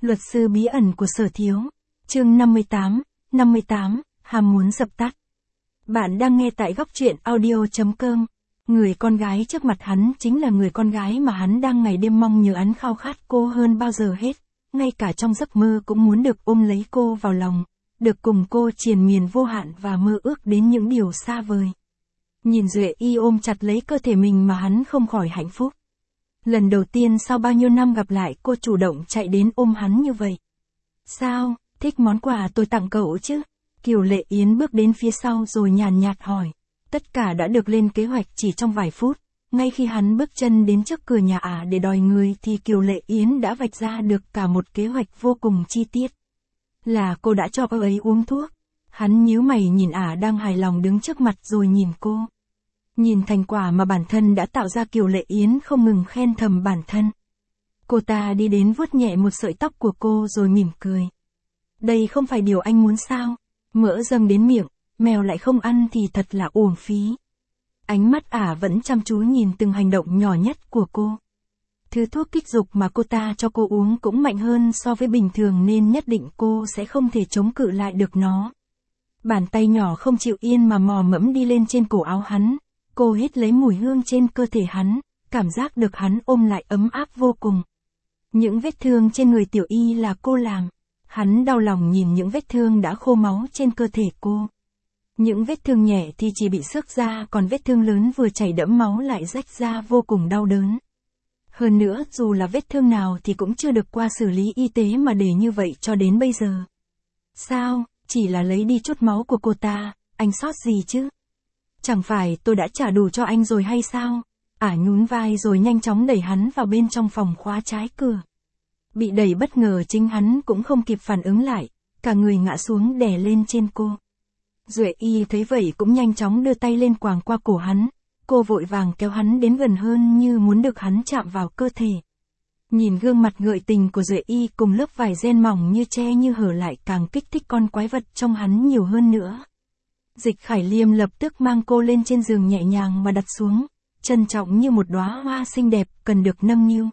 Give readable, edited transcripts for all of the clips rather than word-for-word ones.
Luật sư bí ẩn của Sở Thiếu. Chương 58, ham muốn dập tắt. Bạn đang nghe tại góc truyện audio.com. Người con gái trước mặt hắn chính là người con gái mà hắn đang ngày đêm mong nhớ, hắn khao khát cô hơn bao giờ hết, ngay cả trong giấc mơ cũng muốn được ôm lấy cô vào lòng, được cùng cô triền miên vô hạn và mơ ước đến những điều xa vời. Nhìn Duệ Y ôm chặt lấy cơ thể mình mà hắn không khỏi hạnh phúc. Lần đầu tiên sau bao nhiêu năm gặp lại, cô chủ động chạy đến ôm hắn như vậy. Sao, thích món quà tôi tặng cậu chứ? Kiều Lệ Yến bước đến phía sau rồi nhàn nhạt hỏi. Tất cả đã được lên kế hoạch chỉ trong vài phút. Ngay khi hắn bước chân đến trước cửa nhà ả để đòi người thì Kiều Lệ Yến đã vạch ra được cả một kế hoạch vô cùng chi tiết. Là cô đã cho cô ấy uống thuốc. Hắn nhíu mày nhìn ả đang hài lòng đứng trước mặt rồi nhìn cô. Nhìn thành quả mà bản thân đã tạo ra, Kiều Lệ Yến không ngừng khen thầm bản thân. Cô ta đi đến vuốt nhẹ một sợi tóc của cô rồi mỉm cười. Đây không phải điều anh muốn sao? Mỡ dâng đến miệng, mèo lại không ăn thì thật là uổng phí. Ánh mắt ả vẫn chăm chú nhìn từng hành động nhỏ nhất của cô. Thứ thuốc kích dục mà cô ta cho cô uống cũng mạnh hơn so với bình thường nên nhất định cô sẽ không thể chống cự lại được nó. Bàn tay nhỏ không chịu yên mà mò mẫm đi lên trên cổ áo hắn. Cô hít lấy mùi hương trên cơ thể hắn, cảm giác được hắn ôm lại ấm áp vô cùng. Những vết thương trên người Tiểu Y là cô làm. Hắn đau lòng nhìn những vết thương đã khô máu trên cơ thể cô. Những vết thương nhẹ thì chỉ bị xước ra, còn vết thương lớn vừa chảy đẫm máu lại rách ra vô cùng đau đớn. Hơn nữa, dù là vết thương nào thì cũng chưa được qua xử lý y tế mà để như vậy cho đến bây giờ. Sao, chỉ là lấy đi chút máu của cô ta, anh sót gì chứ? Chẳng phải tôi đã trả đủ cho anh rồi hay sao? Ả nhún vai rồi nhanh chóng đẩy hắn vào bên trong phòng, khóa trái cửa. Bị đẩy bất ngờ, chính hắn cũng không kịp phản ứng lại, cả người ngã xuống đè lên trên cô. Duệ Y thấy vậy cũng nhanh chóng đưa tay lên quàng qua cổ hắn, cô vội vàng kéo hắn đến gần hơn như muốn được hắn chạm vào cơ thể. Nhìn gương mặt ngợi tình của Duệ Y cùng lớp vải ren mỏng như tre như hở lại càng kích thích con quái vật trong hắn nhiều hơn nữa. Dịch Khải Liêm lập tức mang cô lên trên giường nhẹ nhàng mà đặt xuống, trân trọng như một đóa hoa xinh đẹp cần được nâng niu.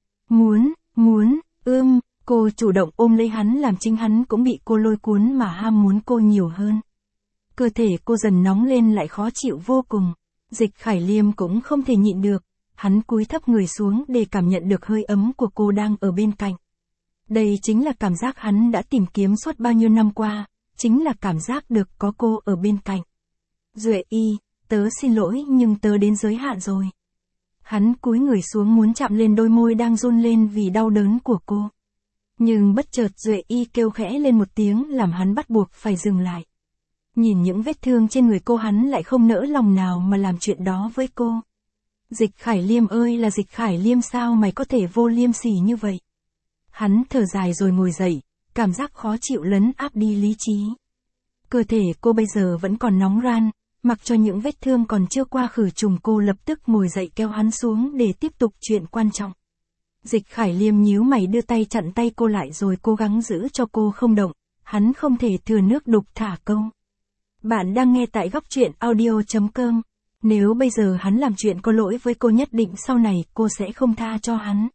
Muốn, cô chủ động ôm lấy hắn làm chính hắn cũng bị cô lôi cuốn mà ham muốn cô nhiều hơn. Cơ thể cô dần nóng lên lại khó chịu vô cùng. Dịch Khải Liêm cũng không thể nhịn được, hắn cúi thấp người xuống để cảm nhận được hơi ấm của cô đang ở bên cạnh. Đây chính là cảm giác hắn đã tìm kiếm suốt bao nhiêu năm qua. Chính là cảm giác được có cô ở bên cạnh. Duệ Y, tớ xin lỗi nhưng tớ đến giới hạn rồi. Hắn cúi người xuống muốn chạm lên đôi môi đang run lên vì đau đớn của cô. Nhưng bất chợt Duệ Y kêu khẽ lên một tiếng làm hắn bắt buộc phải dừng lại. Nhìn những vết thương trên người cô, hắn lại không nỡ lòng nào mà làm chuyện đó với cô. Dịch Khải Liêm ơi là Dịch Khải Liêm, sao mày có thể vô liêm sỉ như vậy? Hắn thở dài rồi ngồi dậy. Cảm giác khó chịu lấn áp đi lý trí. Cơ thể cô bây giờ vẫn còn nóng ran, mặc cho những vết thương còn chưa qua khử trùng, cô lập tức ngồi dậy kéo hắn xuống để tiếp tục chuyện quan trọng. Dịch Khải Liêm nhíu mày đưa tay chặn tay cô lại rồi cố gắng giữ cho cô không động, hắn không thể thừa nước đục thả câu. Bạn đang nghe tại góc truyện audio.com. Nếu bây giờ hắn làm chuyện có lỗi với cô, nhất định sau này cô sẽ không tha cho hắn.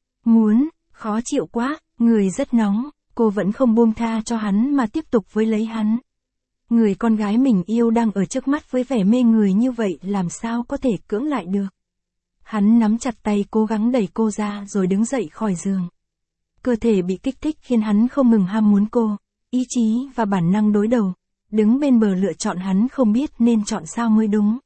Khó chịu quá, người rất nóng. Cô vẫn không buông tha cho hắn mà tiếp tục với lấy hắn. Người con gái mình yêu đang ở trước mắt với vẻ mê người như vậy, làm sao có thể cưỡng lại được. Hắn nắm chặt tay cố gắng đẩy cô ra rồi đứng dậy khỏi giường. Cơ thể bị kích thích khiến hắn không ngừng ham muốn cô, ý chí và bản năng đối đầu. Đứng bên bờ lựa chọn, hắn không biết nên chọn sao mới đúng.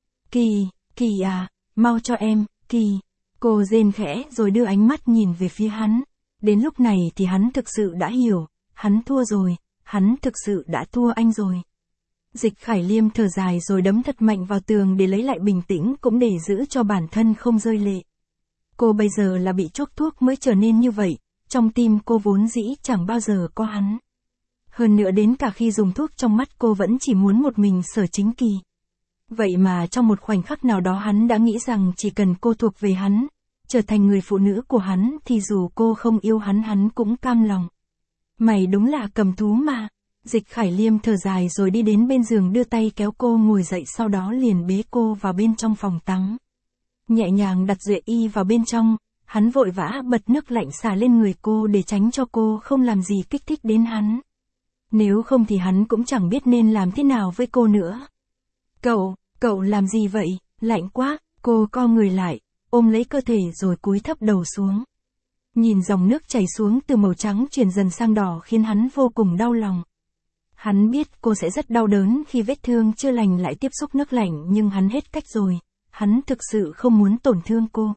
Kỳ à, mau cho em, Kỳ. Cô rên khẽ rồi đưa ánh mắt nhìn về phía hắn. Đến lúc này thì hắn thực sự đã hiểu, hắn thua rồi, hắn thực sự đã thua anh rồi. Dịch Khải Liêm thở dài rồi đấm thật mạnh vào tường để lấy lại bình tĩnh, cũng để giữ cho bản thân không rơi lệ. Cô bây giờ là bị chuốc thuốc mới trở nên như vậy, trong tim cô vốn dĩ chẳng bao giờ có hắn. Hơn nữa đến cả khi dùng thuốc trong mắt cô vẫn chỉ muốn một mình Sở Chính Kỳ. Vậy mà trong một khoảnh khắc nào đó hắn đã nghĩ rằng chỉ cần cô thuộc về hắn, trở thành người phụ nữ của hắn thì dù cô không yêu hắn, hắn cũng cam lòng. Mày đúng là cầm thú mà. Dịch Khải Liêm thở dài rồi đi đến bên giường đưa tay kéo cô ngồi dậy, sau đó liền bế cô vào bên trong phòng tắm. Nhẹ nhàng đặt Duệ Y vào bên trong, hắn vội vã bật nước lạnh xả lên người cô để tránh cho cô không làm gì kích thích đến hắn. Nếu không thì hắn cũng chẳng biết nên làm thế nào với cô nữa. Cậu làm gì vậy, lạnh quá, cô co người lại, ôm lấy cơ thể rồi cúi thấp đầu xuống. Nhìn dòng nước chảy xuống từ màu trắng chuyển dần sang đỏ khiến hắn vô cùng đau lòng. Hắn biết cô sẽ rất đau đớn khi vết thương chưa lành lại tiếp xúc nước lạnh nhưng hắn hết cách rồi, hắn thực sự không muốn tổn thương cô.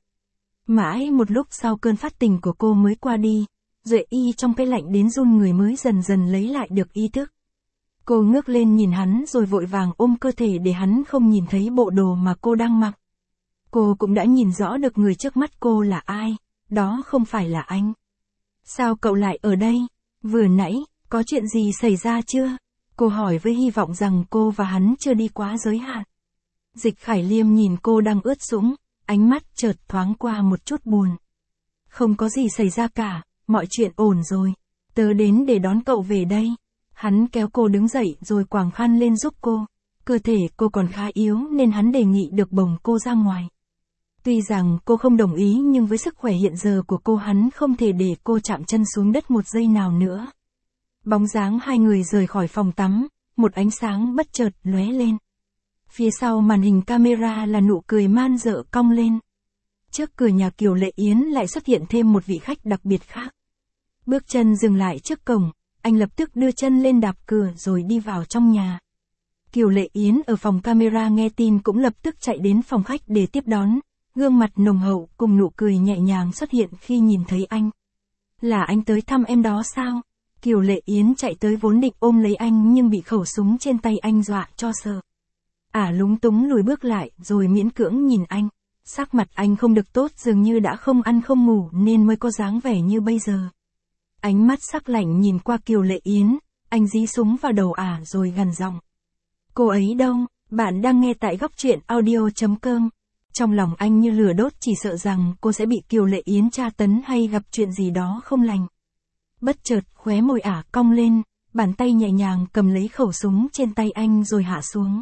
Mãi một lúc sau cơn phát tình của cô mới qua đi, Duệ Y trong cái lạnh đến run người mới dần dần lấy lại được ý thức. Cô ngước lên nhìn hắn rồi vội vàng ôm cơ thể để hắn không nhìn thấy bộ đồ mà cô đang mặc. Cô cũng đã nhìn rõ được người trước mắt cô là ai, đó không phải là anh. Sao cậu lại ở đây? Vừa nãy, có chuyện gì xảy ra chưa? Cô hỏi với hy vọng rằng cô và hắn chưa đi quá giới hạn. Dịch Khải Liêm nhìn cô đang ướt sũng, ánh mắt chợt thoáng qua một chút buồn. Không có gì xảy ra cả, mọi chuyện ổn rồi. Tớ đến để đón cậu về đây. Hắn kéo cô đứng dậy rồi quàng khăn lên giúp cô. Cơ thể cô còn khá yếu nên hắn đề nghị được bồng cô ra ngoài. Tuy rằng cô không đồng ý nhưng với sức khỏe hiện giờ của cô hắn không thể để cô chạm chân xuống đất một giây nào nữa. Bóng dáng hai người rời khỏi phòng tắm, một ánh sáng bất chợt lóe lên. Phía sau màn hình camera là nụ cười man dợ cong lên. Trước cửa nhà Kiều Lệ Yến lại xuất hiện thêm một vị khách đặc biệt khác. Bước chân dừng lại trước cổng, anh lập tức đưa chân lên đạp cửa rồi đi vào trong nhà. Kiều Lệ Yến ở phòng camera nghe tin cũng lập tức chạy đến phòng khách để tiếp đón, gương mặt nồng hậu cùng nụ cười nhẹ nhàng xuất hiện khi nhìn thấy anh. Là anh tới thăm em đó sao? Kiều Lệ Yến chạy tới vốn định ôm lấy anh nhưng bị khẩu súng trên tay anh dọa cho sợ. Lúng túng lùi bước lại rồi miễn cưỡng nhìn anh. Sắc mặt anh không được tốt dường như đã không ăn không ngủ nên mới có dáng vẻ như bây giờ. Ánh mắt sắc lạnh nhìn qua Kiều Lệ Yến, anh dí súng vào đầu rồi gằn giọng. Cô ấy đâu? Bạn đang nghe tại góc truyện audio.com. Trong lòng anh như lửa đốt chỉ sợ rằng cô sẽ bị Kiều Lệ Yến tra tấn hay gặp chuyện gì đó không lành. Bất chợt khóe môi cong lên, bàn tay nhẹ nhàng cầm lấy khẩu súng trên tay anh rồi hạ xuống.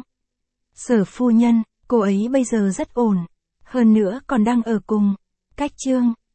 Sở phu nhân, cô ấy bây giờ rất ổn, hơn nữa còn đang ở cùng. Cách chương